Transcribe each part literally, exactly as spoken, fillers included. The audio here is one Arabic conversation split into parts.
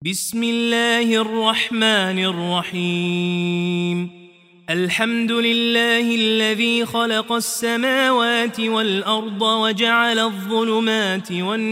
بسم الله الرحمن الرحيم. الحمد لله الذي خلق السماوات والأرض وجعل الظلمات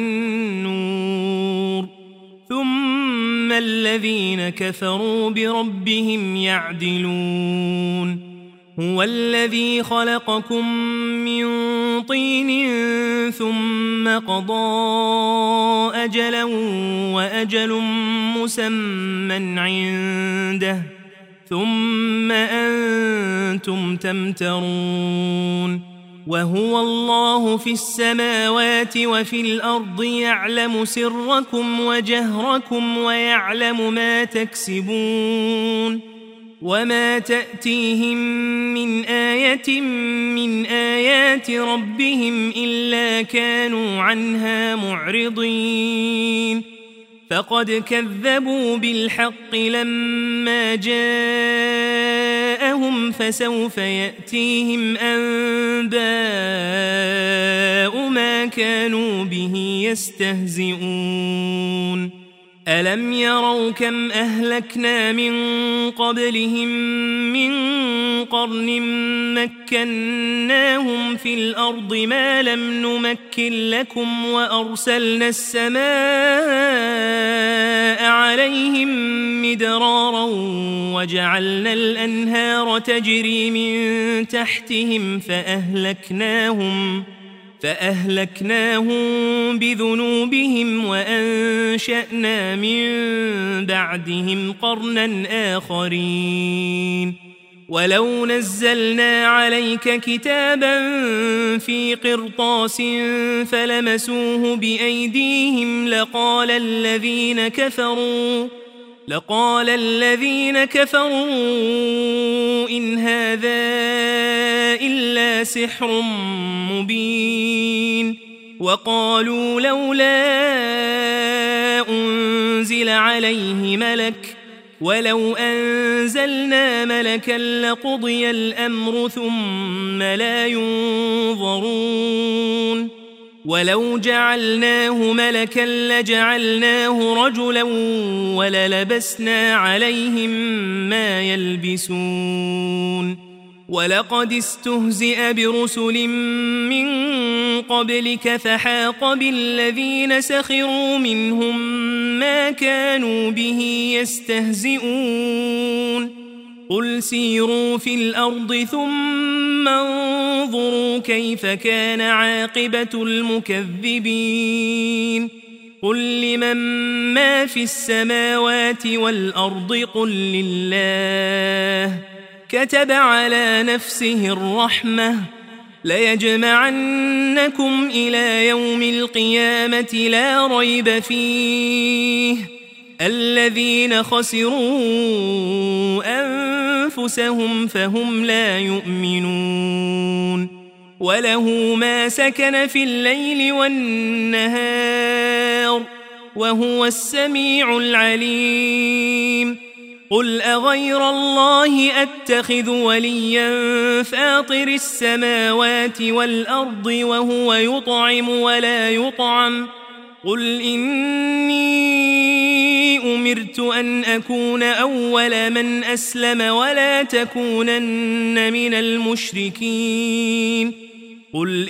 والنور ثم الذين كفروا بربهم يعدلون. هو الذي خلقكم من طين ثم قضى أجلا وأجل مسمى عنده ثم أنتم تمترون. وهو الله في السماوات وفي الأرض يعلم سركم وجهركم ويعلم ما تكسبون. وما تأتيهم من آية من آيات ربهم إلا كانوا عنها معرضين. فقد كذبوا بالحق لما جاءهم فسوف يأتيهم أنباء ما كانوا به يستهزئون. ألم يروا كم أهلكنا من قبلهم من قرن مكناهم في الأرض ما لم نمكن لكم وأرسلنا السماء عليهم مدرارا وجعلنا الأنهار تجري من تحتهم فأهلكناهم فأهلكناهم بذنوبهم وأنشأنا من بعدهم قرنا آخرين. ولو نزلنا عليك كتابا في قرطاس فلمسوه بأيديهم لقال الذين كفروا لقال الذين كفروا إن هذا إلا سحر مبين. وقالوا لولا أنزل عليه ملك ولو أنزلنا ملكا لقضي الأمر ثم لا ينظرون. ولو جعلناه ملكا لجعلناه رجلا وللبسنا عليهم ما يلبسون. ولقد استهزئ برسل من قبلك فحاق بالذين سخروا منهم ما كانوا به يستهزئون. قل سيروا في الأرض ثم انظروا كيف كان عاقبة المكذبين. قل لمن ما في السماوات والأرض قل لله كتب على نفسه الرحمة ليجمعنكم إلى يوم القيامة لا ريب فيه الذين خسروا أنفسهم فهم لا يؤمنون. وله ما سكن في الليل والنهار وهو السميع العليم. قل أغير الله أتخذ وليا فاطر السماوات والأرض وهو يطعم ولا يطعم قل إني أمرت أن أكون أول من أسلم ولا تكونن من المشركين. قل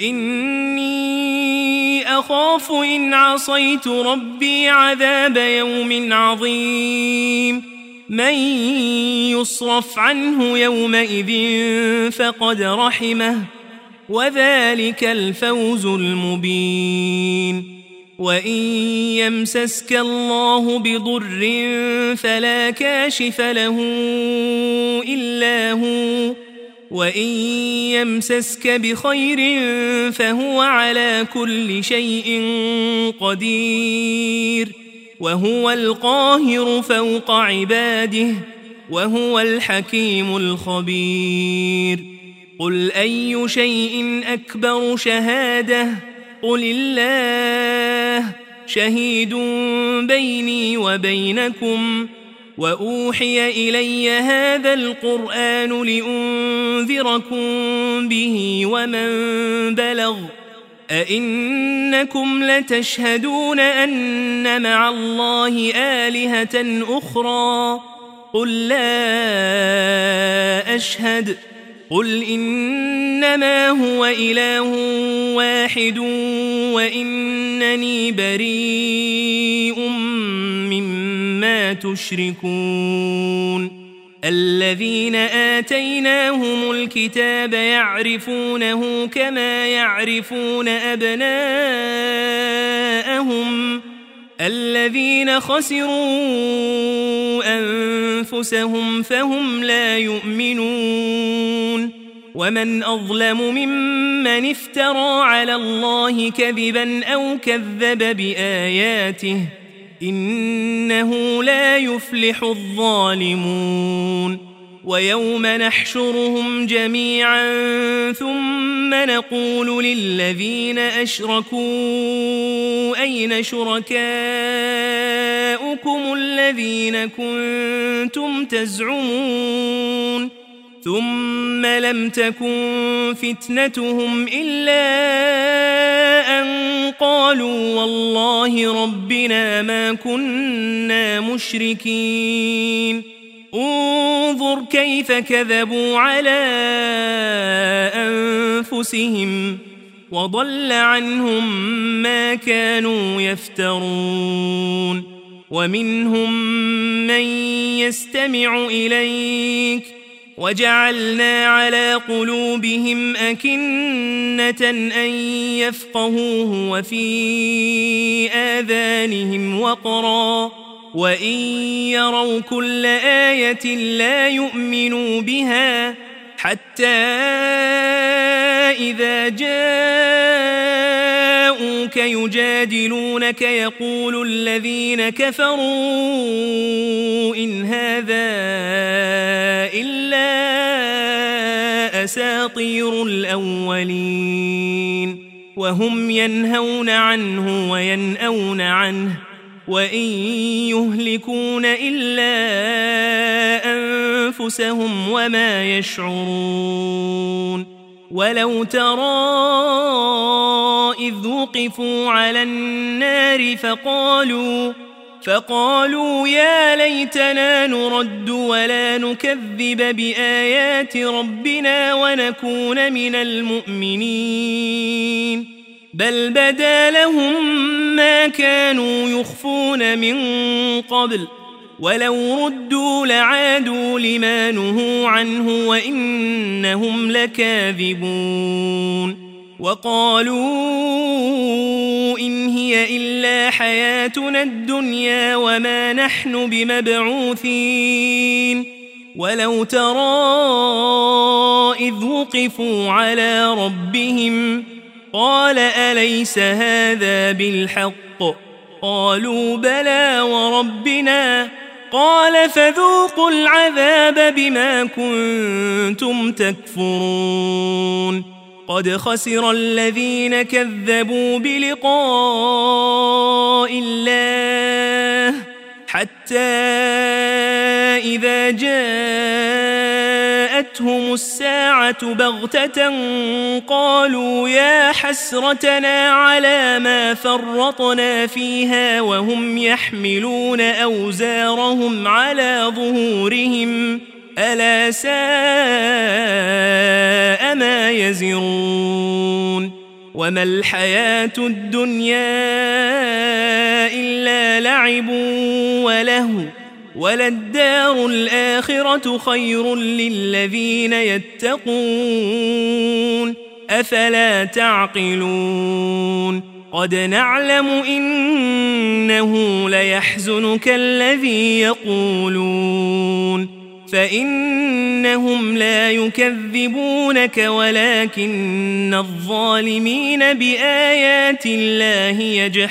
إني أخاف إن عصيت ربي عذاب يوم عظيم. من يصرف عنه يومئذ فقد رحمه وذلك الفوز المبين. وإن يمسسك الله بضر فلا كاشف له إلا هو وإن يمسسك بخير فهو على كل شيء قدير. وهو القاهر فوق عباده وهو الحكيم الخبير. قل أي شيء أكبر شهادة قل الله شهيد بيني وبينكم وأوحي إلي هذا القرآن لأنذركم به ومن بلغ أئنكم لتشهدون أن مع الله آلهة أخرى قل لا أشهد قل إنما هو إله واحد وإنني بريء مما تشركون الذين آتيناهم الكتاب يعرفونه كما يعرفون أبناءهم الذين خسروا أنفسهم فهم لا يؤمنون ومن أظلم ممن افترى على الله كذبا أو كذب بآياته إنه لا يفلح الظالمون ويوم نحشرهم جميعا ثم نقول للذين أشركوا أين شركاؤكم الذين كنتم تزعمون ثم لم تكن فتنتهم إلا أن قالوا والله ربنا ما كنا مشركين انظر كيف كذبوا على أنفسهم وضل عنهم ما كانوا يفترون ومنهم من يستمع إليك وجعلنا على قلوبهم أكنة أن يفقهوه وفي آذانهم وقرا وإن يروا كل آية لا يؤمنوا بها حتى إذا جاءوك يجادلونك يقول الذين كفروا إن هذا إلا أساطير الأولين وهم ينهون عنه وينأون عنه وإن يهلكون إلا أنفسهم وما يشعرون ولو ترى إذ وقفوا على النار فقالوا فقالوا يا ليتنا نرد ولا نكذب بآيات ربنا ونكون من المؤمنين بل بدا لهم ما كانوا يخفون من قبل ولو ردوا لعادوا لما نهوا عنه وإنهم لكاذبون وقالوا إن هي إلا حياتنا الدنيا وما نحن بمبعوثين ولو ترى إذ وقفوا على ربهم قال أليس هذا بالحق قالوا بلى وربنا قال فذوقوا العذاب بما كنتم تكفرون قد خسر الذين كذبوا بلقاء الله حتى إذا جاءتهم الساعة بغتة قالوا يا حسرتنا على ما فرطنا فيها وهم يحملون أوزارهم على ظهورهم ألا ساء ما يزرون وما الحياة الدنيا إلا لعب ولهو وللدار الآخرة خير للذين يتقون أفلا تعقلون قد نعلم إنه ليحزنك الذي يقولون فإنهم لا يكذبونك ولكن الظالمين بآيات الله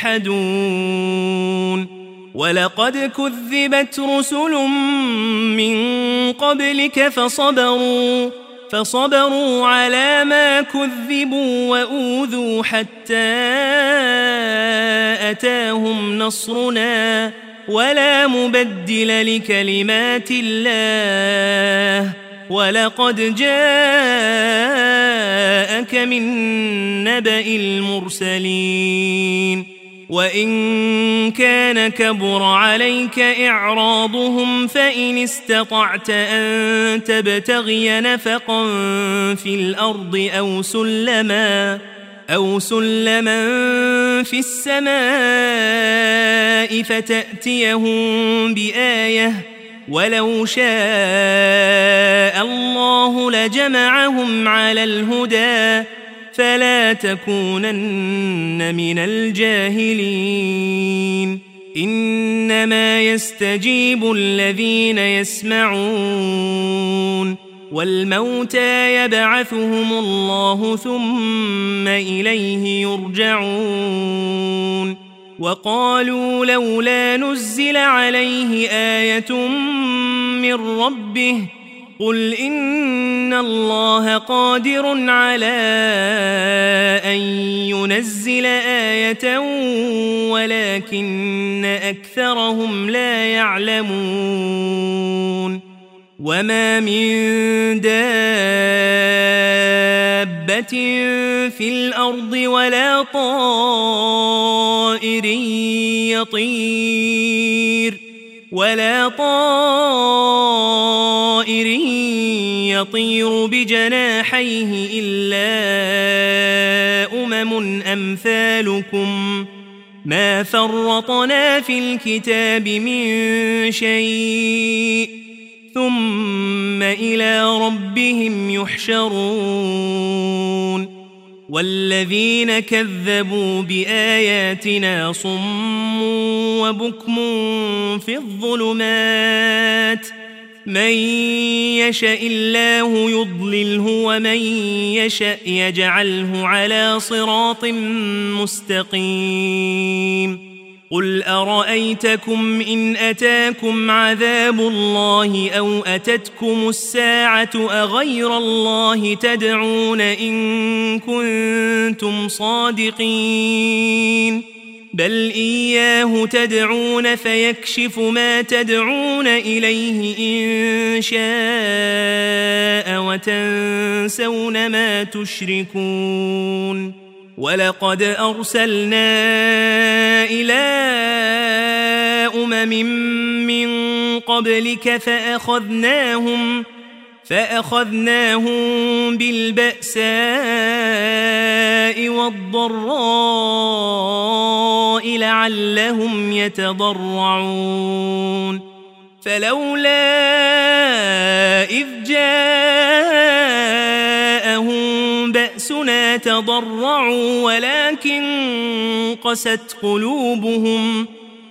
يجحدون ولقد كذبت رسل من قبلك فصبروا فصبروا على ما كذبوا وأوذوا حتى أتاهم نصرنا ولا مبدل لكلمات الله ولقد جاءك جاءك من نبأ المرسلين وإن كان كبر عليك إعراضهم فإن استطعت أن تبتغي نفقا في الأرض أو سلما أو سلما في السماء فتأتيهم بآية ولو شاء الله لجمعهم على الهدى فلا تكونن من الجاهلين إنما يستجيب الذين يسمعون والموتى يبعثهم الله ثم إليه يرجعون وقالوا لولا نزل عليه آية من ربه قل إن الله قادر على أن ينزل آية ولكن أكثرهم لا يعلمون وما من دابة في الأرض ولا طائر يطير ولا طائر يطير بجناحيه إلا أمم أمثالكم ما فرطنا في الكتاب من شيء ثم إلى ربهم يحشرون والذين كذبوا بآياتنا صم وبكم في الظلمات من يشاء الله يضلله ومن يشاء يجعله على صراط مستقيم قل أرأيتكم إن أتاكم عذاب الله أو أتتكم الساعة أغير الله تدعون إن كنتم صادقين بل إياه تدعون فيكشف ما تدعون إليه إن شاء وتنسون ما تشركون ولقد أرسلنا إلى أمم من قبلك فأخذناهم فأخذناهم بالبأساء والضراء لعلهم يتضرعون فلولا إذ جاءهم بأسنا تضرعوا ولكن قست قلوبهم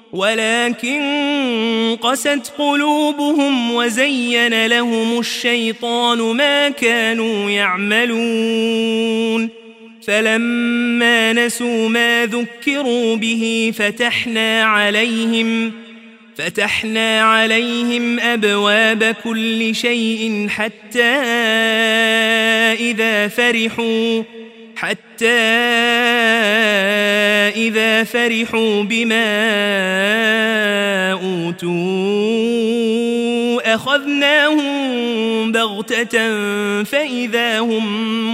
ولكن قست قلوبهم وزين لهم الشيطان ما كانوا يعملون فلما نسوا ما ذكروا به فتحنا عليهم فتحنا عليهم أبواب كل شيء حتى إذا فرحوا حتى إذا فرحوا بما أوتوا أخذناهم بغتة فإذا هم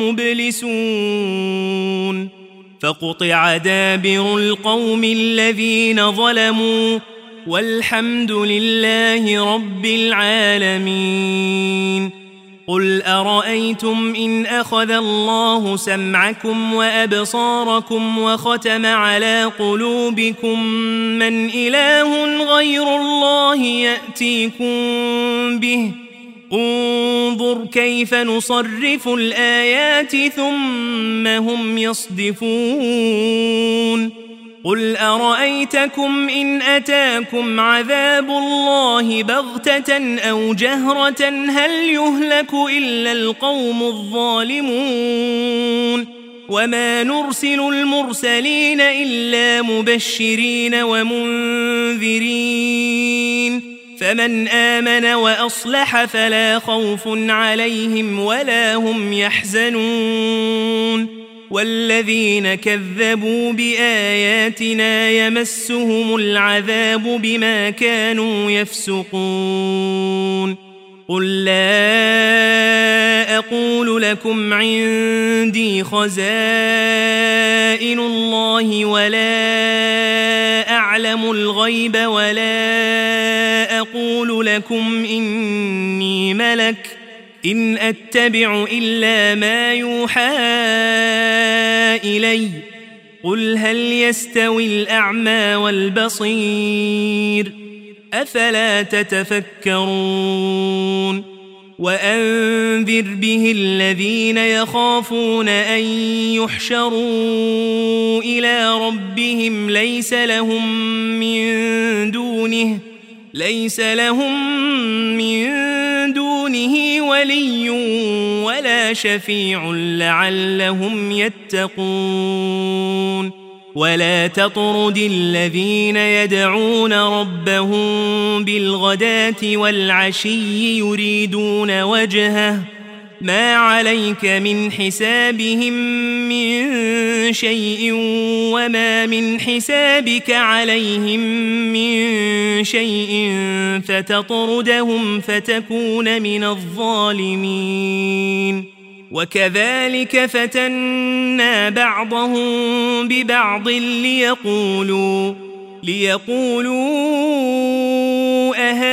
مبلسون فقطع دابر القوم الذين ظلموا والحمد لله رب العالمين قل أرأيتم إن أخذ الله سمعكم وأبصاركم وختم على قلوبكم من إله غير الله يأتيكم به انظر كيف نصرف الآيات ثم هم يصدفون قل أرأيتكم إن أتاكم عذاب الله بغتة أو جهرة هل يهلك إلا القوم الظالمون وما نرسل المرسلين إلا مبشرين ومنذرين فمن آمن وأصلح فلا خوف عليهم ولا هم يحزنون والذين كذبوا بآياتنا يمسهم العذاب بما كانوا يفسقون قل لا أقول لكم عندي خزائن الله ولا أعلم الغيب ولا أقول لكم إني ملك إن أتبع إلا ما يوحى إلي قل هل يستوي الأعمى والبصير أفلا تتفكرون وأنذر به الذين يخافون أن يحشروا إلى ربهم ليس لهم من دونه ليس لهم من دونه ولي ولا شفيع لعلهم يتقون ولا تطرد الذين يدعون ربهم بالغداة والعشي يريدون وجهه ما عليك من حسابهم من شيء وما من حسابك عليهم من شيء فتطردهم فتكون من الظالمين وكذلك فتنا بعضهم ببعض ليقولوا ليقولوا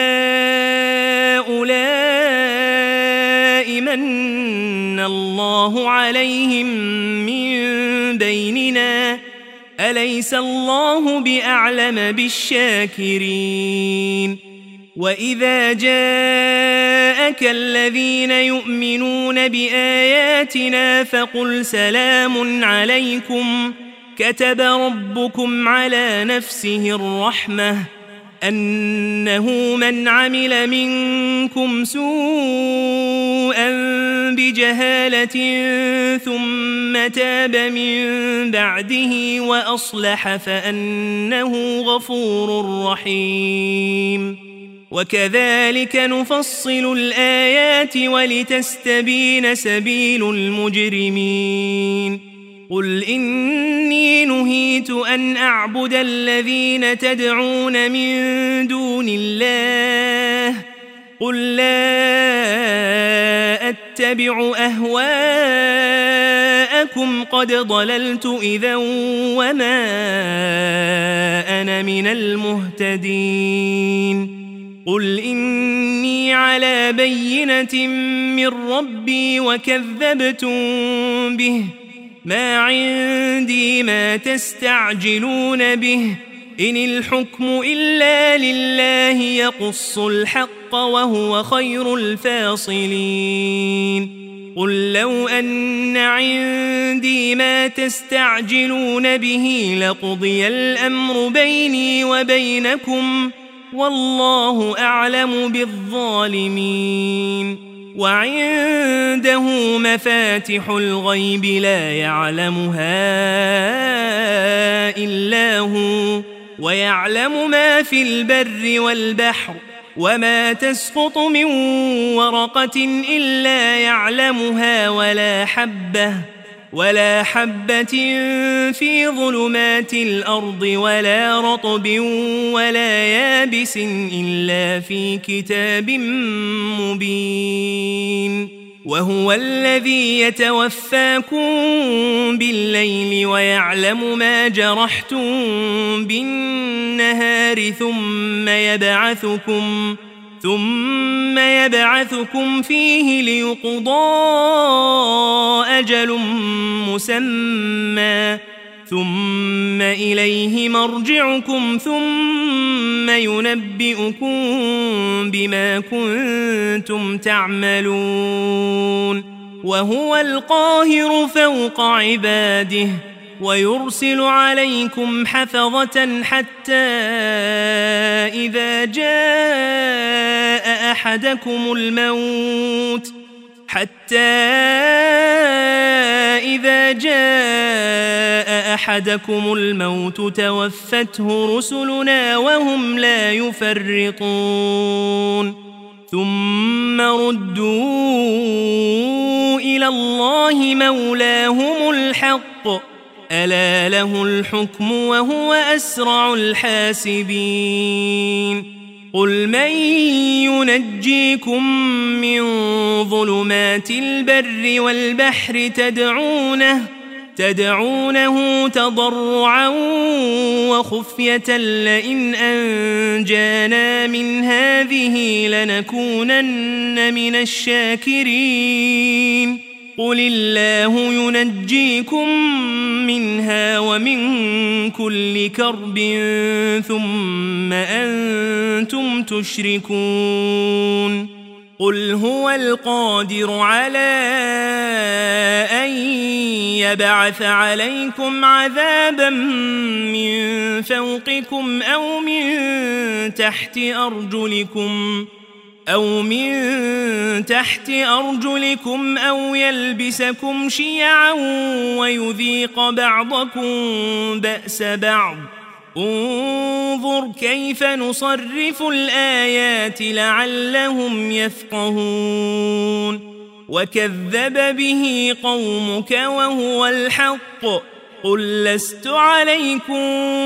أهؤلاء من الله عليهم من بيننا أليس الله بأعلم بالشاكرين وإذا جاءك الذين يؤمنون بآياتنا فقل سلام عليكم كتب ربكم على نفسه الرحمة أنه من عمل منكم سوءا بجهالة ثم تاب من بعده وأصلح فأنه غفور رحيم وكذلك نفصل الآيات ولتستبين سبيل المجرمين قل إني نهيت أن أعبد الذين تدعون من دون الله قل لا أتبع أهواءكم قد ضللت إذا وما أنا من المهتدين قل إني على بينة من ربي وكذبتم به ما عندي ما تستعجلون به إن الحكم إلا لله يقص الحق وهو خير الفاصلين قل لو أن عندي ما تستعجلون به لقضي الأمر بيني وبينكم والله أعلم بالظالمين وعنده مفاتح الغيب لا يعلمها إلا هو ويعلم ما في البر والبحر وما تسقط من ورقة إلا يعلمها ولا حبة ولا حبة في ظلمات الأرض ولا رطب ولا يابس إلا في كتاب مبين وهو الذي يتوفاكم بالليل ويعلم ما جرحتم بالنهار ثم يبعثكم ثم يبعثكم فيه ليقضى أجل مسمى ثم إليه مرجعكم ثم ينبئكم بما كنتم تعملون وهو القاهر فوق عباده ويرسل عليكم حفظة حتى إذا جاء أحدكم الموت حتى إذا جاء أحدكم الموت توفته رسلنا وهم لا يفرطون ثم ردوا إلى الله مولاهم الحق ألا له الحكم وهو أسرع الحاسبين قل من ينجيكم من ظلمات البر والبحر تدعونه تدعونه تضرعا وخفية لئن أنجانا من هذه لنكونن من الشاكرين قل الله ينجيكم منها ومن كل كرب ثم أنتم تشركون قل هو القادر على أن يبعث عليكم عذابا من فوقكم أو من تحت أرجلكم أو من تحت أرجلكم أو يلبسكم شيعا ويذيق بعضكم بأس بعض انظر كيف نصرف الآيات لعلهم يفقهون وكذب به قومك وهو الحق قل لست عليكم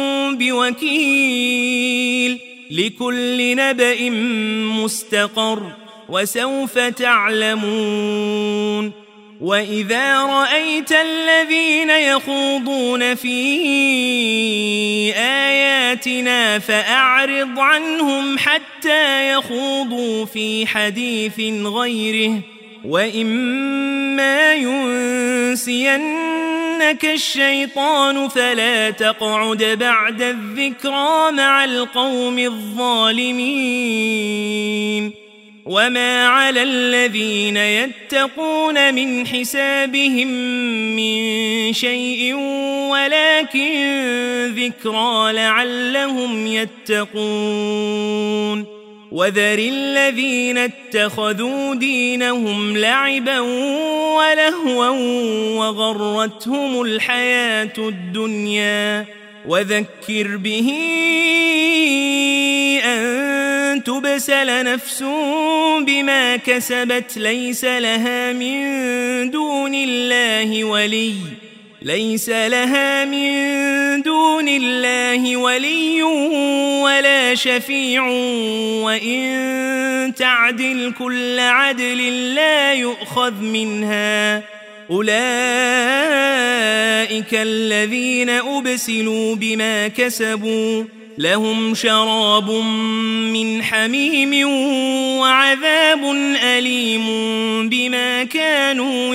بوكيل لكل نبأ مستقر وسوف تعلمون وإذا رأيت الذين يخوضون في آياتنا فأعرض عنهم حتى يخوضوا في حديث غيره وإما ينسينك الشيطان فلا تقعد بعد الذكرى مع القوم الظالمين وما على الذين يتقون من حسابهم من شيء ولكن ذكرى لعلهم يتقون وذر الذين اتخذوا دينهم لعبا ولهوا وغرتهم الحياة الدنيا وذكر به أن تبسل نفس بما كسبت ليس لها من دون الله ولي ليس لها من دون الله ولي ولا شفيع وإن تعدل كل عدل لا يؤخذ منها أولئك الذين أبسلوا بما كسبوا لهم شراب من حميم وعذاب أليم بما كانوا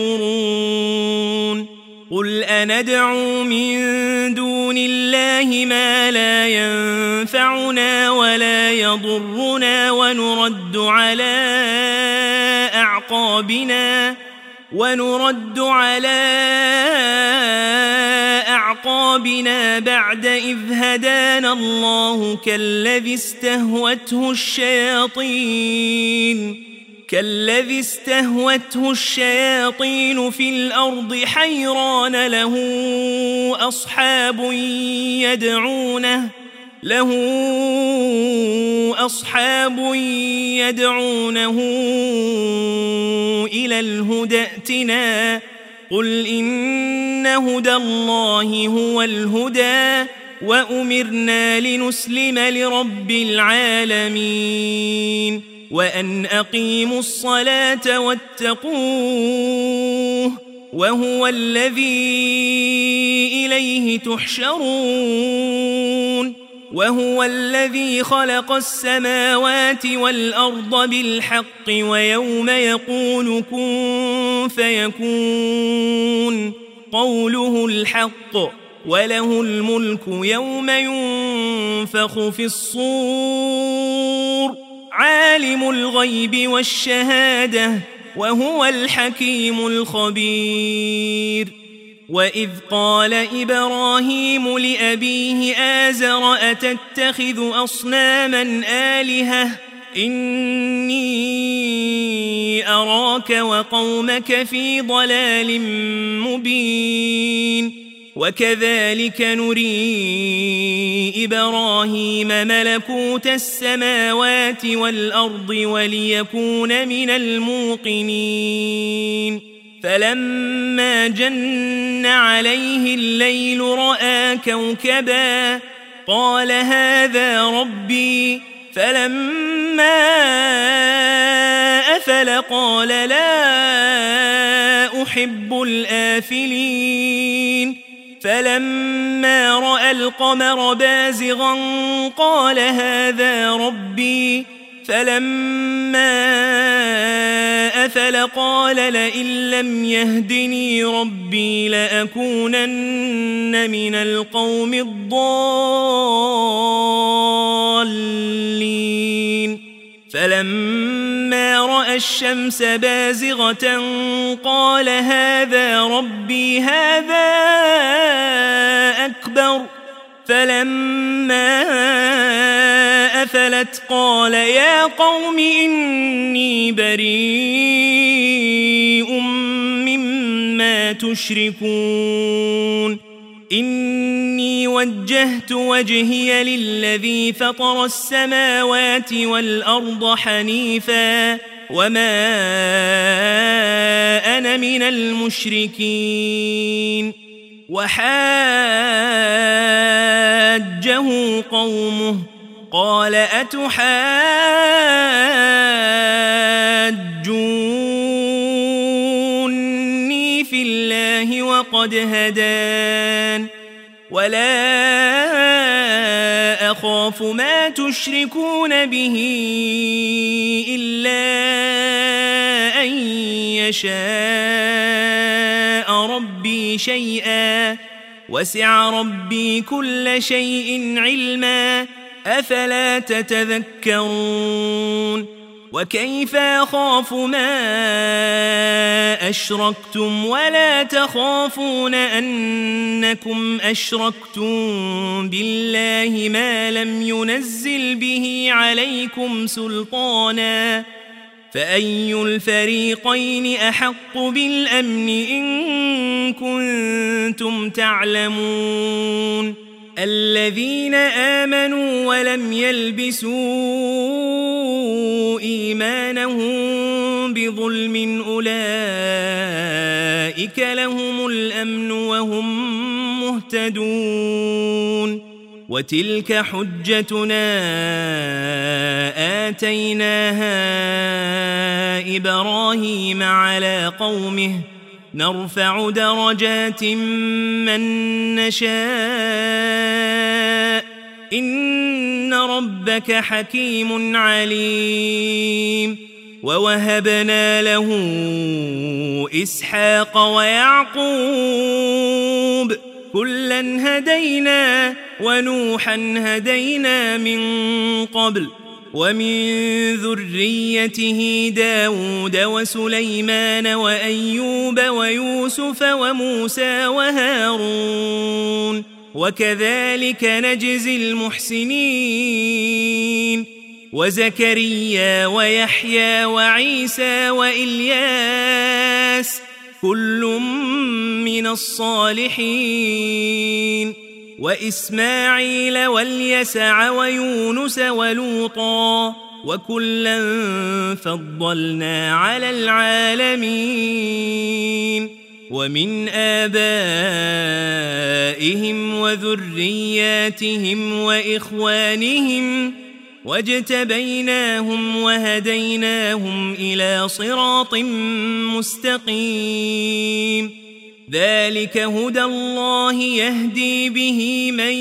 يكفرون قل أندعو من دون الله ما لا ينفعنا ولا يضرنا ونرد على أعقابنا ونرد على أعقابنا بعد إذ هدانا الله كالذي استهوته الشياطين كالذي استهوته الشياطين في الأرض حيران له أصحاب يدعونه له أصحاب يدعونه إلى الهدى ائتنا قل إن هدى الله هو الهدى وأمرنا لنسلم لرب العالمين وأن أقيموا الصلاة واتقوه وهو الذي إليه تحشرون وهو الذي خلق السماوات والأرض بالحق ويوم يقول كن فيكون قوله الحق وله الملك يوم ينفخ في الصور عالم الغيب والشهادة وهو الحكيم الخبير وإذ قال إبراهيم لأبيه آزر أتتخذ أصناما آلهة إني أراك وقومك في ضلال مبين وكذلك نري إبراهيم ملكوت السماوات والأرض وليكون من الموقنين فلما جن عليه الليل رأى كوكبا قال هذا ربي فلما أفل قال لا أحب الآفلين فلما رأى القمر بازغا قال هذا ربي فلما أفل قال لئن لم يهدني ربي لأكونن من القوم الضالين فلما رأى الشمس بازغة قال هذا ربي هذا أكبر فلما أفلت قال يا قوم إني بريء مما تشركون إني وجهت وجهي للذي فطر السماوات والأرض حنيفا وما أنا من المشركين وحاجه قومه قال أتحاجوني في الله وقد هدان ولا أخاف ما تشركون به إلا أن يشاء ربي شيئا وسع ربي كل شيء علما أفلا تتذكرون وكيف أخاف ما أشركتم ولا تخافون أنكم أشركتم بالله ما لم ينزل به عليكم سلطانا فأي الفريقين أحق بالأمن إن كنتم تعلمون الذين آمنوا ولم يلبسوا إيمانهم بظلم أولئك لهم الأمن وهم مهتدون وتلك حجتنا آتيناها إبراهيم على قومه نرفع درجات من نشاء إن ربك حكيم عليم ووهبنا له إسحاق ويعقوب كلا هدينا ونوحا هدينا من قبل ومن ذريته داود وسليمان وأيوب ويوسف وموسى وهارون وكذلك نجزي المحسنين وزكريا ويحيى وعيسى وإلياس كل من الصالحين وإسماعيل واليسع ويونس ولوطا وكلا فضلنا على العالمين ومن آبائهم وذرياتهم وإخوانهم واجتبيناهم وهديناهم إلى صراط مستقيم ذلك هدى الله يهدي به من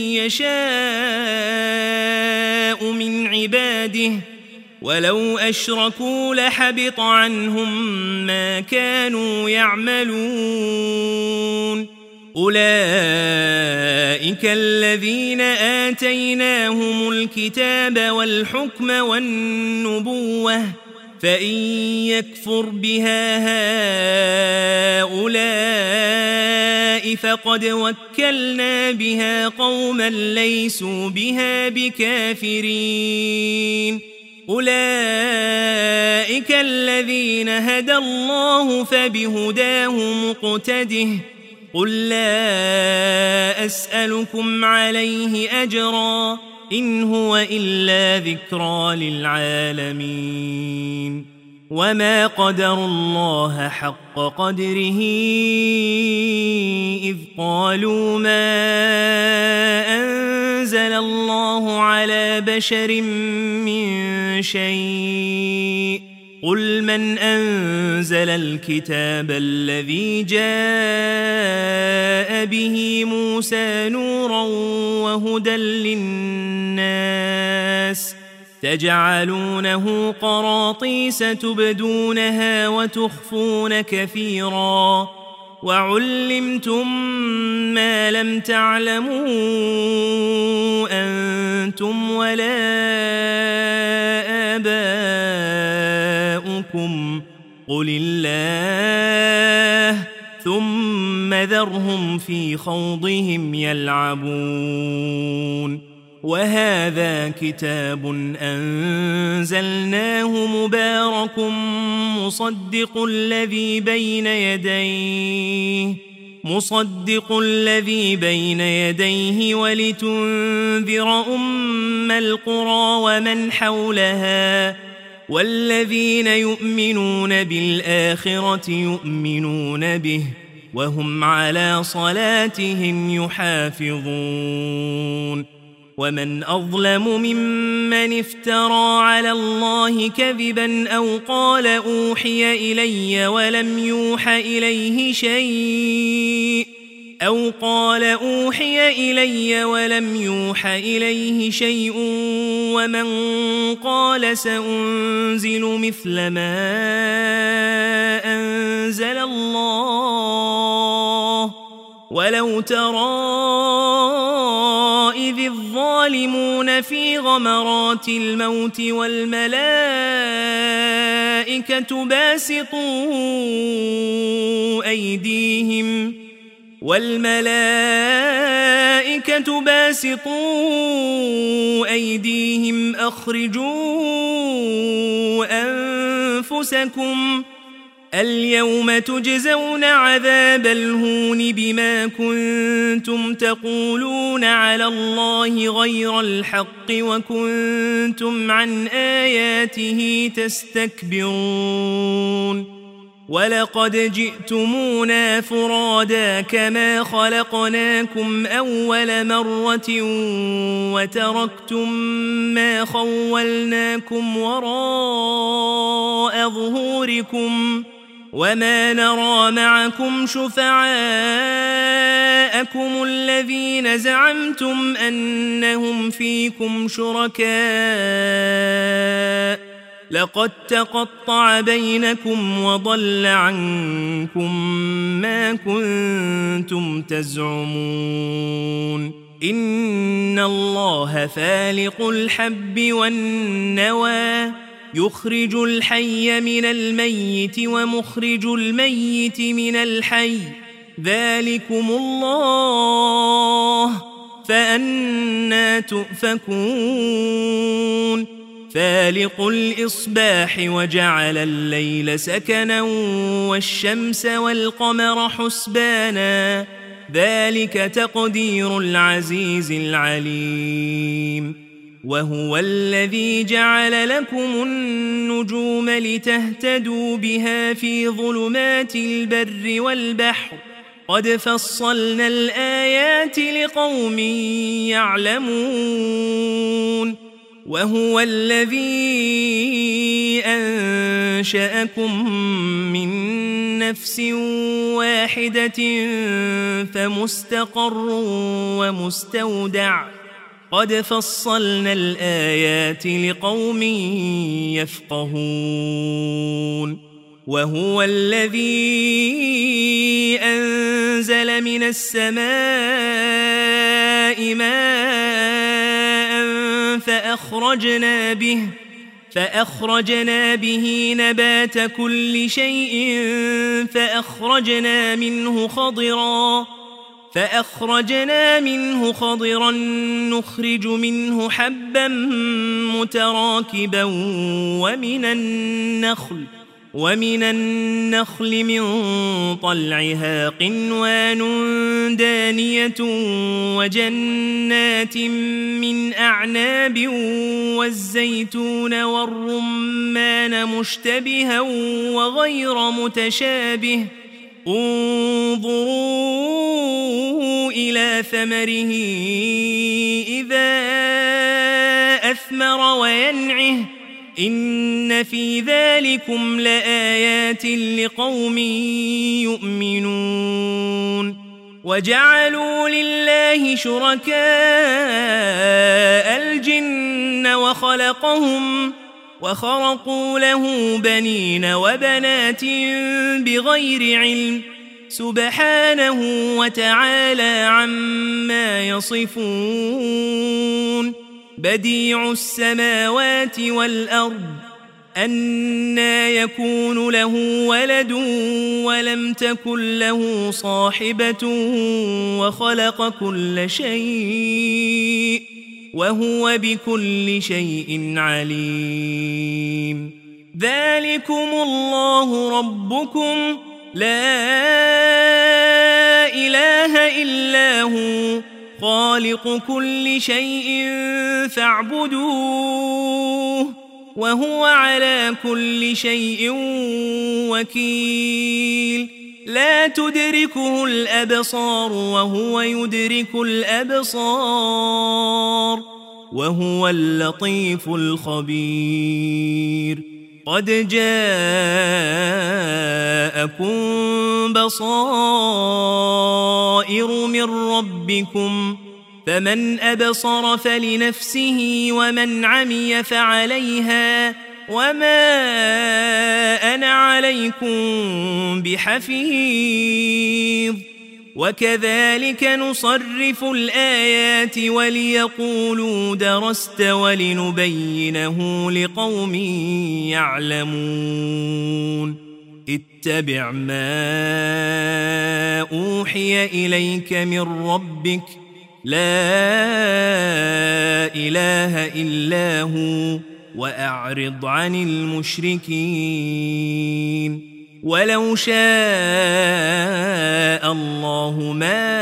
يشاء من عباده ولو أشركوا لحبط عنهم ما كانوا يعملون أولئك الذين آتيناهم الكتاب والحكم والنبوة فإن يكفر بها هؤلاء فقد وكلنا بها قوما ليسوا بها بكافرين أولئك الذين هدى الله فبهداه مقتده قل لا أسألكم عليه أجرا إن هو إلا ذكرى للعالمين وما قدروا الله حق قدره إذ قالوا ما أنزل الله على بشر من شيء قل من أنزل الكتاب الذي جاء به موسى نورا وهدى للناس تجعلونه قراطيس تبدونها وتخفون كثيرا وعلمتم ما لم تعلموا أنتم ولا آباؤكم قل الله ثم ذرهم في خوضهم يلعبون وهذا كتاب أنزلناه مبارك مصدق الذي بين يديه مصدق الذي بين يديه ولتنذر أم القرى ومن حولها والذين يؤمنون بالآخرة يؤمنون به وهم على صلاتهم يحافظون ومن أظلم ممن افترى على الله كذبا أو قال أوحي إلي ولم يوح إليه شيء أو قال أوحي إلي ولم يوح إليه شيء ومن قال سأنزل مثل ما أنزل الله ولو ترى إذ الظالمون في غمرات الموت والملائكة باسطوا أيديهم والملائكة باسطوا أيديهم أخرجوا أنفسكم اليوم تجزون عذاب الهون بما كنتم تقولون على الله غير الحق وكنتم عن آياته تستكبرون ولقد جئتمونا فرادا كما خلقناكم أول مرة وتركتم ما خولناكم وراء ظهوركم وما نرى معكم شفعاءكم الذين زعمتم أنهم فيكم شركاء لقد تقطع بينكم وضل عنكم ما كنتم تزعمون إن الله فالق الحب والنوى يخرج الحي من الميت ومخرج الميت من الحي ذلكم الله فأنى تؤفكون فالق الإصباح وجعل الليل سكنا والشمس والقمر حسبانا ذلك تقدير العزيز العليم وهو الذي جعل لكم النجوم لتهتدوا بها في ظلمات البر والبحر قد فصلنا الآيات لقوم يعلمون وهو الذي أنشأكم من نفس واحدة فمستقر ومستودع قد فصلنا الآيات لقوم يفقهون وهو الذي أنزل من السماء ماء فأخرجنا به فأخرجنا به نبات كل شيء فأخرجنا منه خضرا فأخرجنا منه خضرا نخرج منه حبا متراكبا ومن النخل ومن النخل من طلعها قنوان دانية وجنات من أعناب والزيتون والرمان مشتبها وغير متشابه انظروا إلى ثمره إذا أثمر وينعه إن في ذلكم لآيات لقوم يؤمنون وجعلوا لله شركاء الجن وخلقهم وخرقوا له بنين وبنات بغير علم سبحانه وتعالى عما يصفون بديع السماوات والأرض أنى يكون له ولد ولم تكن له صاحبة وخلق كل شيء وهو بكل شيء عليم ذلكم الله ربكم لا إله إلا هو خالق كل شيء فاعبدوه وهو على كل شيء وكيل لا تدركه الأبصار وهو يدرك الأبصار وهو اللطيف الخبير قد جاءكم بصائر من ربكم فمن أبصر فلنفسه ومن عمي فعليها وما أنا عليكم بحفيظ وكذلك نصرف الآيات وليقولوا درست ولنبينه لقوم يعلمون اتبع ما أوحي إليك من ربك لا إله إلا هو وأعرض عن المشركين ولو شاء الله ما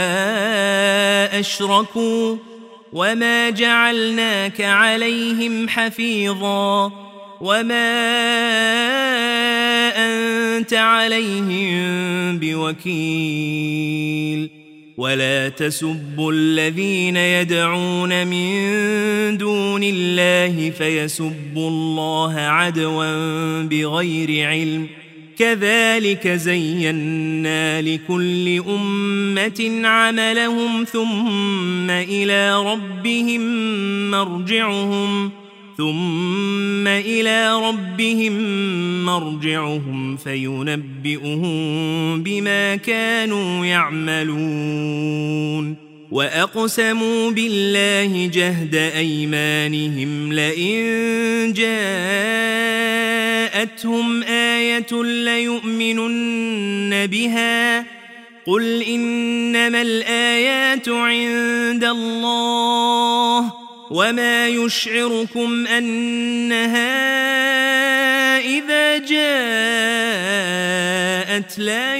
أشركوا وما جعلناك عليهم حفيظا وما أنت عليهم بوكيل ولا تسبوا الذين يدعون من دون الله فيسبوا الله عدوا بغير علم كذلك زينا لكل أمة عملهم ثم إلى ربهم مرجعهم ثم إلى ربهم مرجعهم فينبئهم بما كانوا يعملون وأقسموا بالله جهد أيمانهم لئن جاءتهم آية ليؤمنن بها قل إنما الآيات عند الله وما يشعركم أنها إذا جاءت لا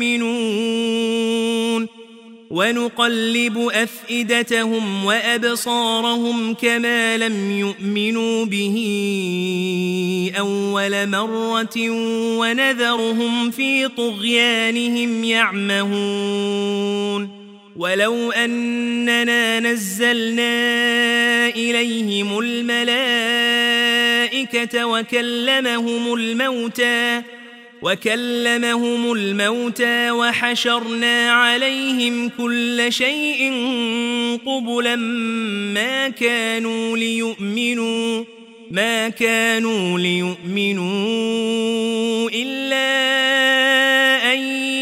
يؤمنون ونقلب أفئدتهم وأبصارهم كما لم يؤمنوا به أول مرة ونذرهم في طغيانهم يعمهون ولو أننا نزلنا إليهم الملائكة وكلمهم الموتى وكلمهم الموتى وحشرنا عليهم كل شيء قبلا ما كانوا ليؤمنوا ما كانوا ليؤمنوا إلا أن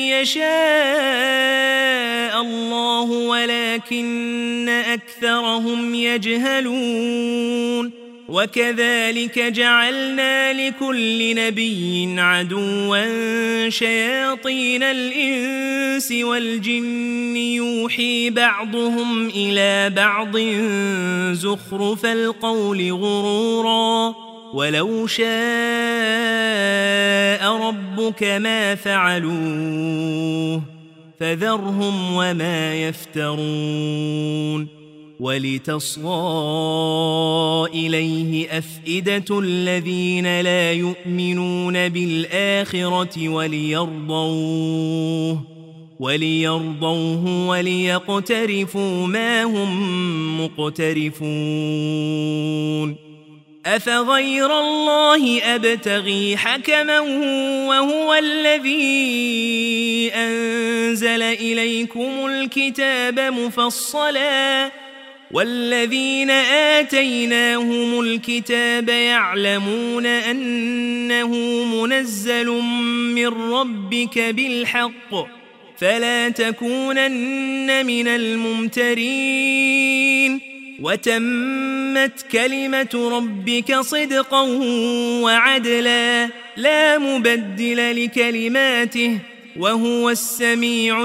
يشاء الله ولكن أكثرهم يجهلون وكذلك جعلنا لكل نبي عدوا شياطين الإنس والجن يوحي بعضهم إلى بعض زخرف القول غرورا ولو شاء ربك ما فعلوه فذرهم وما يفترون ولتصغى إليه أفئدة الذين لا يؤمنون بالآخرة وليرضوه وليرضوه وليقترفوا ما هم مقترفون أفغير الله أبتغي حكما وهو الذي أنزل إليكم الكتاب مفصلا والذين آتيناهم الكتاب يعلمون أنه منزل من ربك بالحق فلا تكونن من الممترين وتمت كلمة ربك صدقا وعدلا لا مبدل لكلماته وهو السميع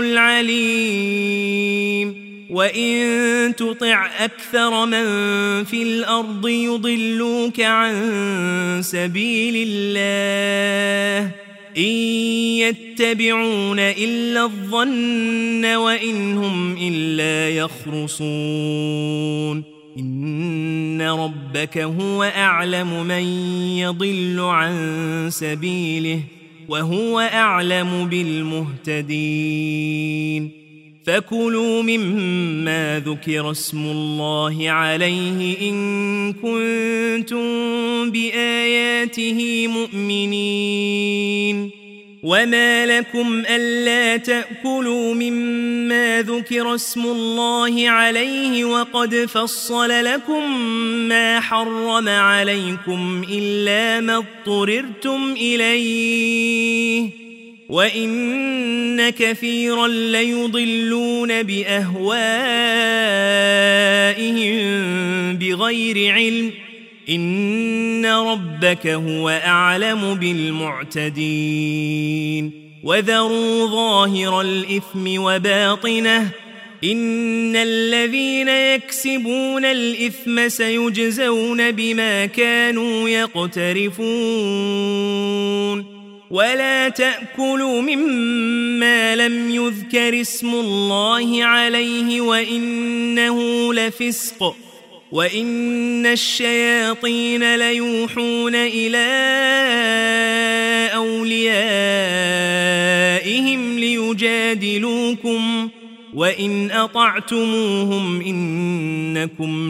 العليم وإن تطع أكثر من في الأرض يضلوك عن سبيل الله إن يتبعون إلا الظن وإن هم إلا يخرصون إن ربك هو أعلم من يضل عن سبيله وهو أعلم بالمهتدين فكلوا مما ذكر اسم الله عليه إن كنتم بآياته مؤمنين وما لكم ألا تأكلوا مما ذكر اسم الله عليه وقد فصل لكم ما حرم عليكم إلا ما اضطررتم إليه وإن كثيرا ليضلون بأهوائهم بغير علم إن ربك هو أعلم بالمعتدين وذروا ظاهر الإثم وباطنه إن الذين يكسبون الإثم سيجزون بما كانوا يقترفون ولا تأكلوا مما لم يذكر اسم الله عليه وإنه لفسق وإن الشياطين ليوحون إلى أوليائهم ليجادلوكم وإن أطعتموهم إنكم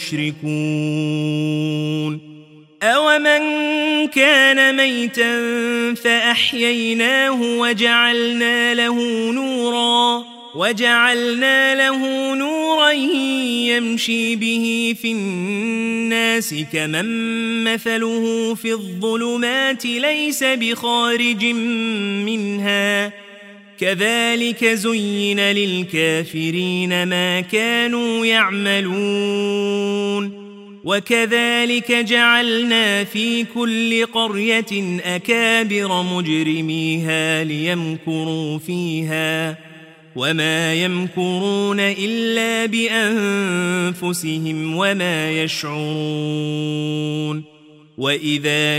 لمشركون أومن كان ميتا فأحييناه وجعلنا له نورا وجعلنا له نورا يمشي به في الناس كمن مثله في الظلمات ليس بخارج منها كذلك زين للكافرين ما كانوا يعملون وكذلك جعلنا في كل قرية أكابر مجرميها ليمكروا فيها وما يمكرون إلا بأنفسهم وما يشعرون وإذا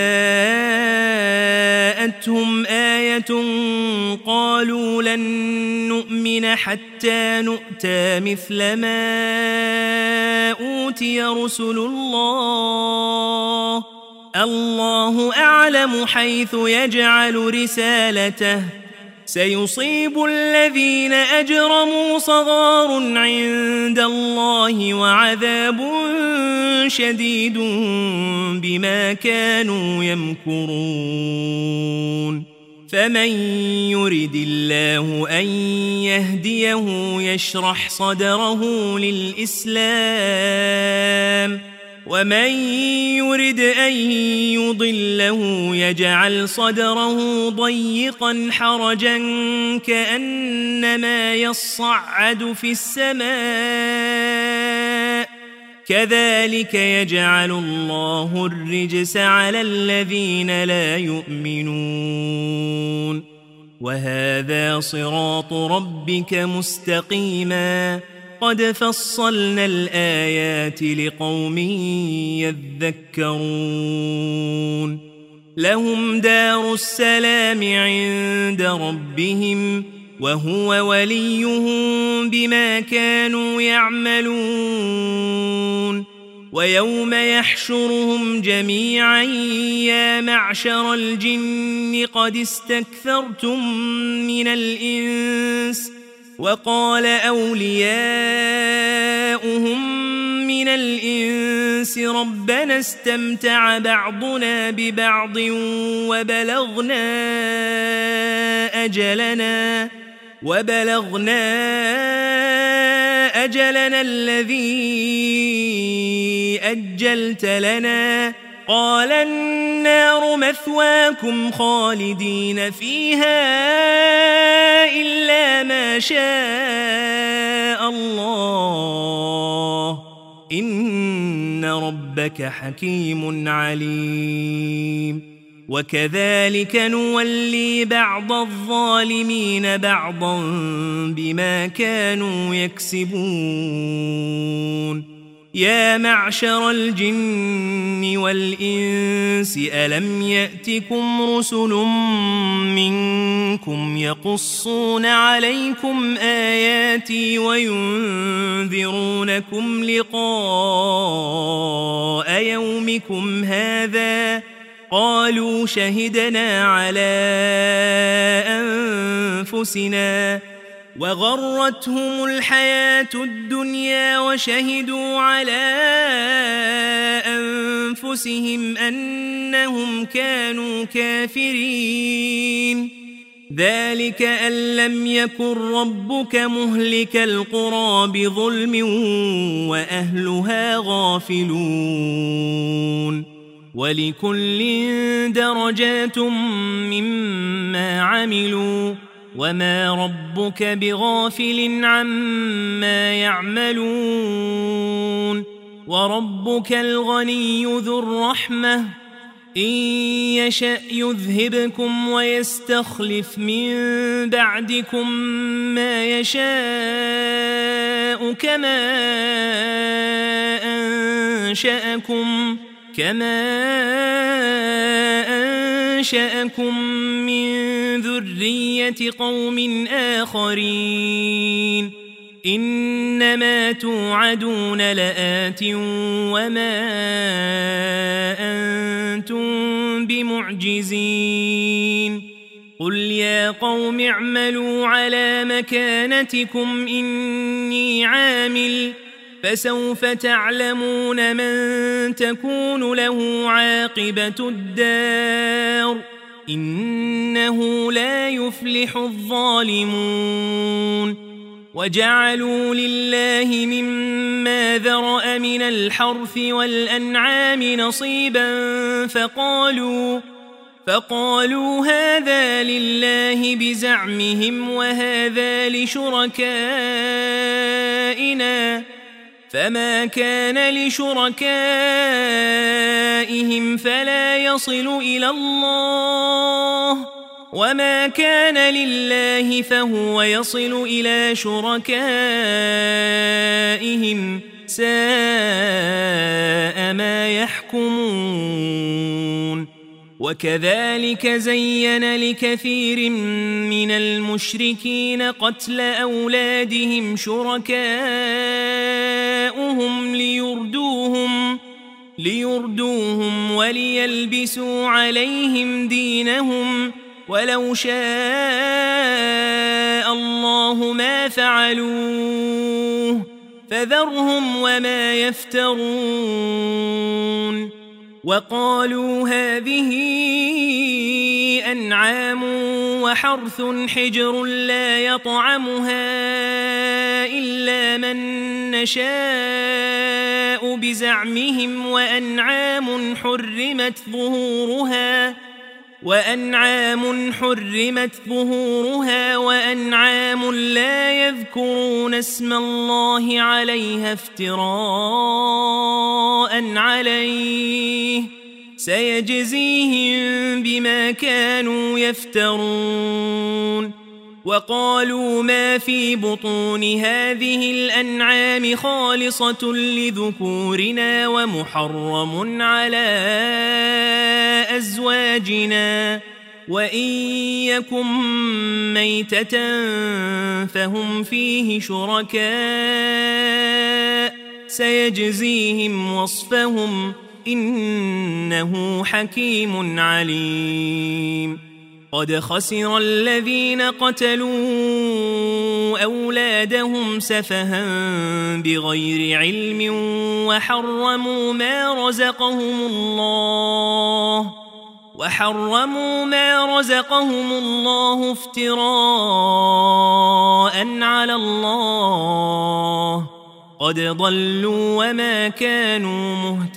جاءتهم آية قالوا لن نؤمن حتى نؤتى مثل ما أوتي رسل الله الله أعلم حيث يجعل رسالته سيصيب الذين أجرموا صغار عند الله وعذاب شديد بما كانوا يمكرون فمن يرد الله أن يهديه يشرح صدره للإسلام ومن يرد أن يضله يجعل صدره ضيقا حرجا كأنما يصعد في السماء كذلك يجعل الله الرجس على الذين لا يؤمنون وهذا صراط ربك مستقيما قد فصلنا الآيات لقوم يذكرون لهم دار السلام عند ربهم وهو وليهم بما كانوا يعملون ويوم يحشرهم جميعا يا معشر الجن قد استكثرتم من الإنس وقال أولياؤهم من الإنس ربنا استمتع بعضنا ببعض وبلغنا أجلنا وبلغنا أجلنا الذي أجلت لنا قال النار مثواكم خالدين فيها إلا ما شاء الله إن ربك حكيم عليم وكذلك نولي بعض الظالمين بعضا بما كانوا يكسبون يا معشر الجن والإنس ألم يأتكم رسل منكم يقصون عليكم آياتي وينذرونكم لقاء يومكم هذا قالوا شهدنا على أنفسنا وغرتهم الحياة الدنيا وشهدوا على أنفسهم أنهم كانوا كافرين ذلك أن لم يكن ربك مهلك القرى بظلم وأهلها غافلون ولكل درجات مما عملوا وما ربك بغافل عما يعملون وربك الغني ذو الرحمة إن يشأ يذهبكم ويستخلف من بعدكم ما يشاء كما أنشأكم كما أنشأكم من ذرية قوم آخرين إنما توعدون لآت وما أنتم بمعجزين قل يا قوم اعملوا على مكانتكم إني عامل فسوف تعلمون من تكون له عاقبة الدار إنه لا يفلح الظالمون وجعلوا لله مما ذرأ من الحرث والأنعام نصيبا فقالوا فقالوا هذا لله بزعمهم وهذا لشركائنا فما كان لشركائهم فلا يصل إلى الله وما كان لله فهو يصل إلى شركائهم ساء ما يحكمون وكذلك زين لكثير من المشركين قتل أولادهم شركاؤهم ليردوهم ليردوهم وليلبسوا عليهم دينهم ولو شاء الله ما فعلوه فذرهم وما يفترون وقالوا هذه أنعام وحرث حجر لا يطعمها إلا من نشاء بزعمهم وأنعام حرمت ظهورها وأنعام حرمت ظهورها وأنعام لا يذكرون اسم الله عليها افتراء عليه سيجزيهم بما كانوا يفترون وقالوا ما في بطون هذه الأنعام خالصة لذكورنا ومحرم على أزواجنا وإن يكن ميتة فهم فيه شركاء سيجزيهم وصفهم إنه حكيم عليم قد خسر الذين قتلوا أولادهم سفها بغير علم وحرموا ما رزقهم الله وحرموا ما رزقهم الله افتراء على الله قد ضلوا وما كانوا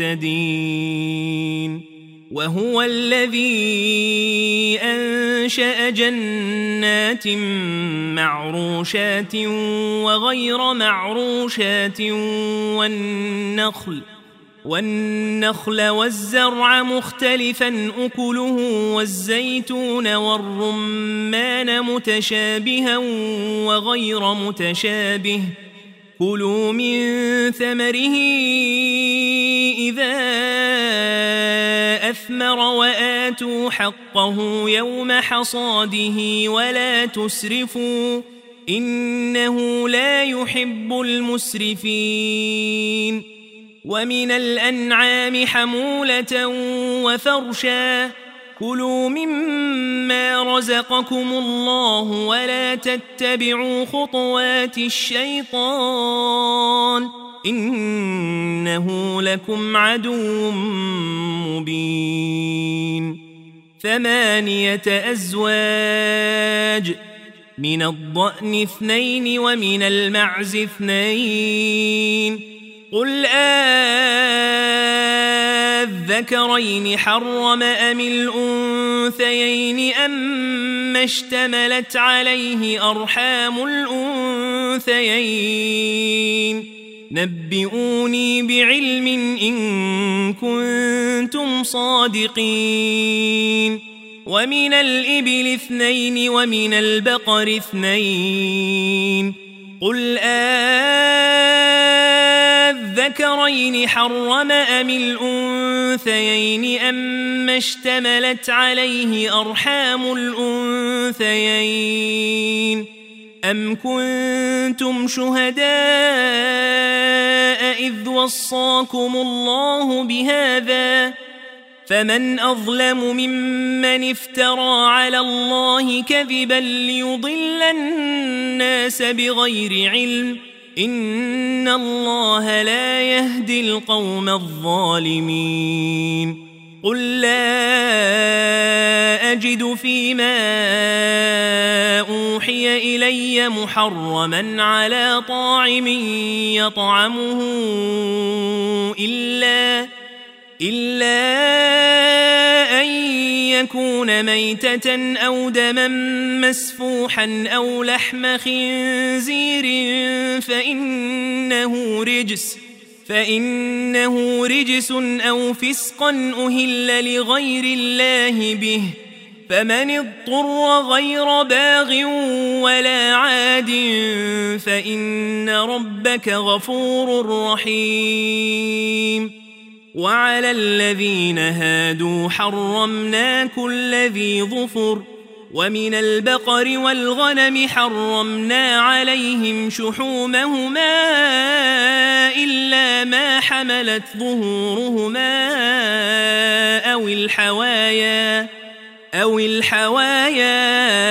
مهتدين وهو الذي أنشأ جنات معروشات وغير معروشات والنخل والنخل والزرع مختلفا أكله والزيتون والرمان متشابها وغير متشابه كلوا من ثمره إذا أثمر وآتوا حقه يوم حصاده ولا تسرفوا إنه لا يحب المسرفين ومن الأنعام حمولة وفرشا كلوا مما رزقكم الله ولا تتبعوا خطوات الشيطان إنه لكم عدو مبين ثمانية أزواج من الضأن اثنين ومن المعز اثنين قل آذكرين حرم أم الأنثيين أما اشتملت عليه أرحام الأنثيين نبئوني بعلم إن كنتم صادقين ومن الإبل اثنين ومن البقر اثنين قل آذكرين حرم أم الأنثيين أما اشتملت عليه أرحام الأنثيين أم كنتم شهداء إذ وصاكم الله بهذا فمن أظلم ممن افترى على الله كذبا ليضل الناس بغير علم إن الله لا يهدي القوم الظالمين قل لا أجد فيما أوحي إلي محرما على طاعم يطعمه إلا إلا أن يكون ميتة أو دما مسفوحا أو لحم خنزير فإنه رجس فإنه رجس أو فسقا أهل لغير الله به فمن اضطر غير باغ ولا عاد فإن ربك غفور رحيم وعلى الذين هادوا حرمنا كل ذي ظفر ومن البقر والغنم حرمنا عليهم شحومهما إلا ما حملت ظهورهما أو الحوايا أو الحوايا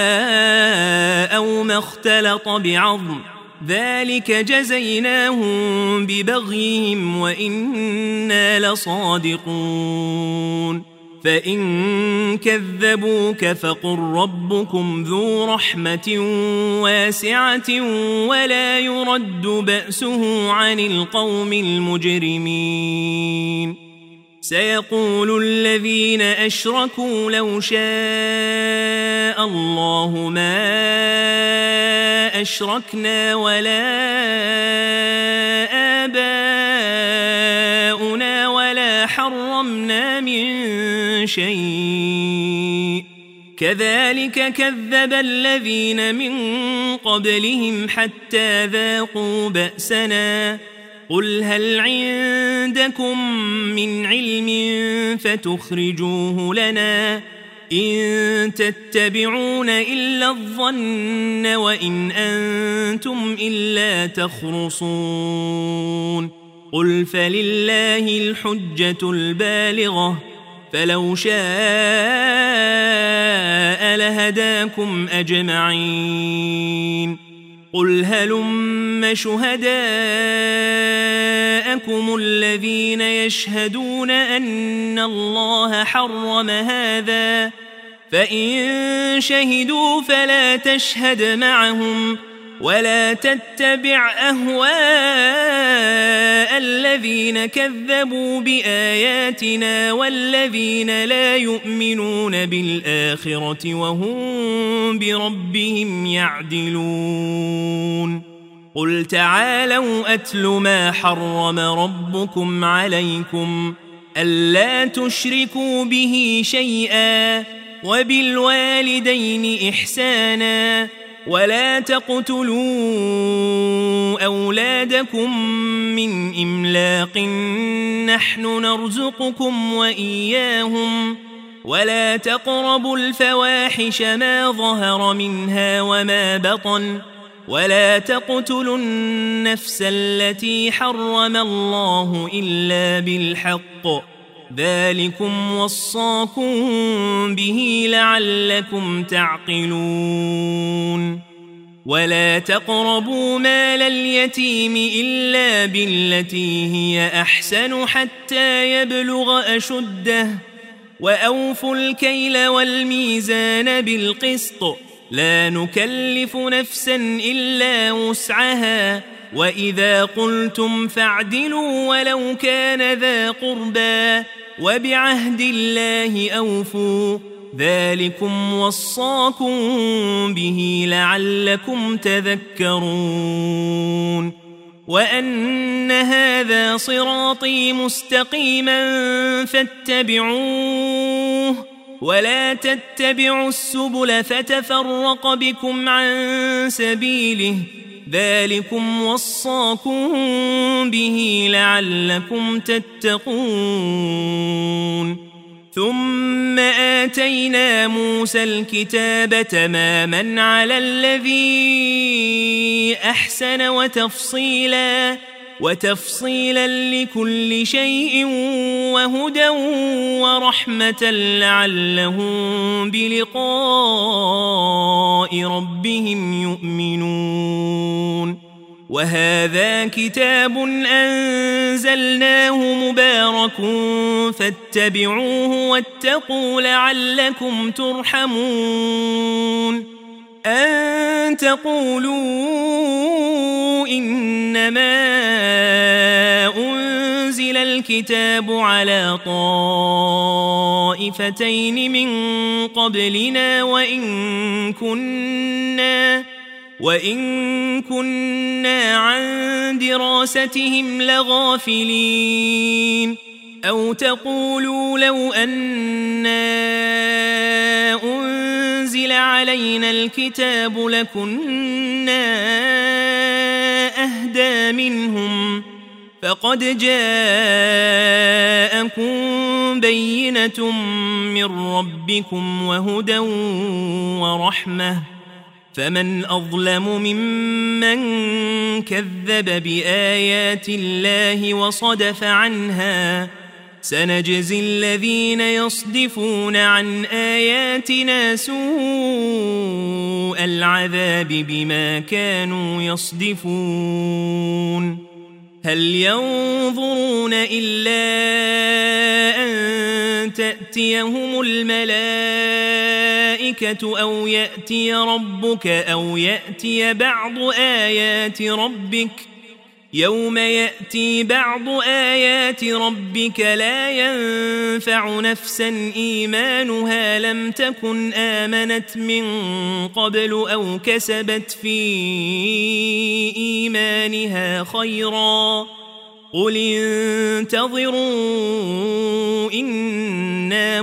أو ما اختلط بعظم ذلك جزيناهم ببغيهم وإنا لصادقون فإن كذبوك فقل ربكم ذو رحمة واسعة ولا يرد بأسه عن القوم المجرمين سيقول الذين أشركوا لو شاء الله ما أشركنا ولا آباؤنا ولا حرمنا من شيء كذلك كذب الذين من قبلهم حتى ذاقوا بأسنا قل هل عندكم من علم فتخرجوه لنا إن تتبعون إلا الظن وإن أنتم إلا تخرصون قل فلله الحجة البالغة فلو شاء لهداكم أجمعين قل هلم شهداءكم الذين يشهدون أن الله حرم هذا فإن شهدوا فلا تشهد معهم ولا تتبع أهواء الذين كذبوا بآياتنا والذين لا يؤمنون بالآخرة وهم بربهم يعدلون قل تعالوا أتل ما حرم ربكم عليكم ألا تشركوا به شيئا وبالوالدين إحسانا ولا تقتلوا أولادكم من إملاق نحن نرزقكم وإياهم ولا تقربوا الفواحش ما ظهر منها وما بطن ولا تقتلوا النفس التي حرم الله إلا بالحق ذلكم وصاكم به لعلكم تعقلون ولا تقربوا مال اليتيم إلا بالتي هي أحسن حتى يبلغ أشده وأوفوا الكيل والميزان بالقسط لا نكلف نفسا إلا وسعها وإذا قلتم فاعدلوا ولو كان ذا قربى وبعهد الله أوفوا ذلكم وصاكم به لعلكم تذكرون وأن هذا صراطي مستقيما فاتبعوه ولا تتبعوا السبل فتفرق بكم عن سبيله ذلكم وصاكم به لعلكم تتقون ثم آتينا موسى الكتاب تماما على الذي أحسن وتفصيلا وتفصيلا لكل شيء وهدى ورحمة لعلهم بلقاء ربهم يؤمنون وهذا كتاب أنزلناه مبارك فاتبعوه واتقوا لعلكم ترحمون أن تقولوا إنما أنزل الكتاب على طائفتين من قبلنا وإن كنا وإن كنا عن دراستهم لغافلين أو تقولوا لو أنا أنزل علينا الكتاب لكنا أهدى منهم فقد جاءكم بينة من ربكم وهدى ورحمة فمن أظلم ممن كذب بآيات الله وصدف عنها سنجزي الذين يصدفون عن آياتنا سوء العذاب بما كانوا يصدفون هل ينظرون إلا أن تأتيهم الملائكة أو يأتي ربك أو يأتي بعض آيات ربك يوم يأتي بعض آيات ربك لا ينفع نفسا إيمانها لم تكن آمنت من قبل أو كسبت في إيمانها خيرا قل انتظروا إنا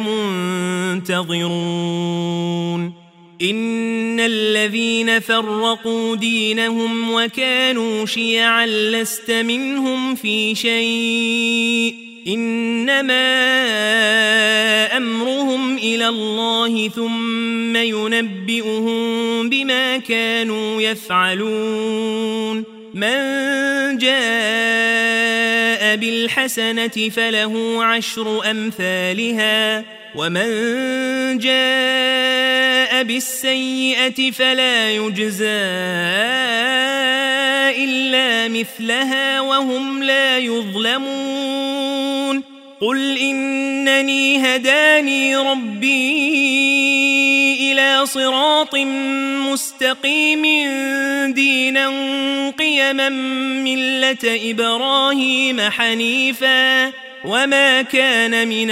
منتظرون إن الذين فرقوا دينهم وكانوا شيعا لست منهم في شيء إنما أمرهم إلى الله ثم ينبئهم بما كانوا يفعلون من جاء بالحسنة فله عشر أمثالها ومن جاء بالسيئة فلا يجزى إلا مثلها وهم لا يظلمون قل إنني هداني ربي إلى صراط مستقيم دينا قيما ملة إبراهيم حنيفا وما كان من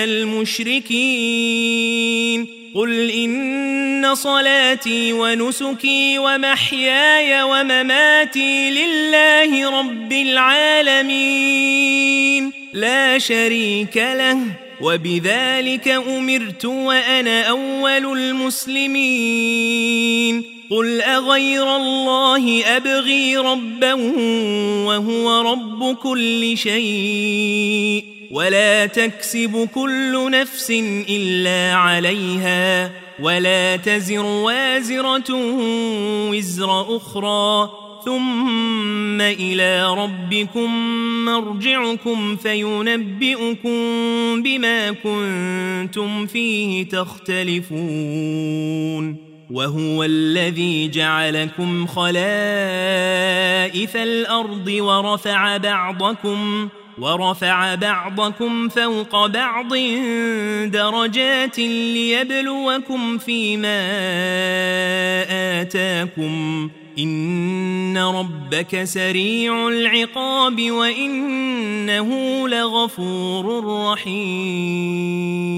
المشركين قل إن صلاتي ونسكي ومحياي ومماتي لله رب العالمين لا شريك له وبذلك أمرت وأنا أول المسلمين قل أغير الله أبغي ربا وهو رب كل شيء ولا تكسب كل نفس إلا عليها ولا تزر وازرة وزر أخرى ثم إلى ربكم مرجعكم فينبئكم بما كنتم فيه تختلفون وهو الذي جعلكم خلائف الأرض ورفع بعضكم ورفع بعضكم فوق بعض درجات ليبلوكم فيما آتاكم إن ربك سريع العقاب وإنه لغفور رحيم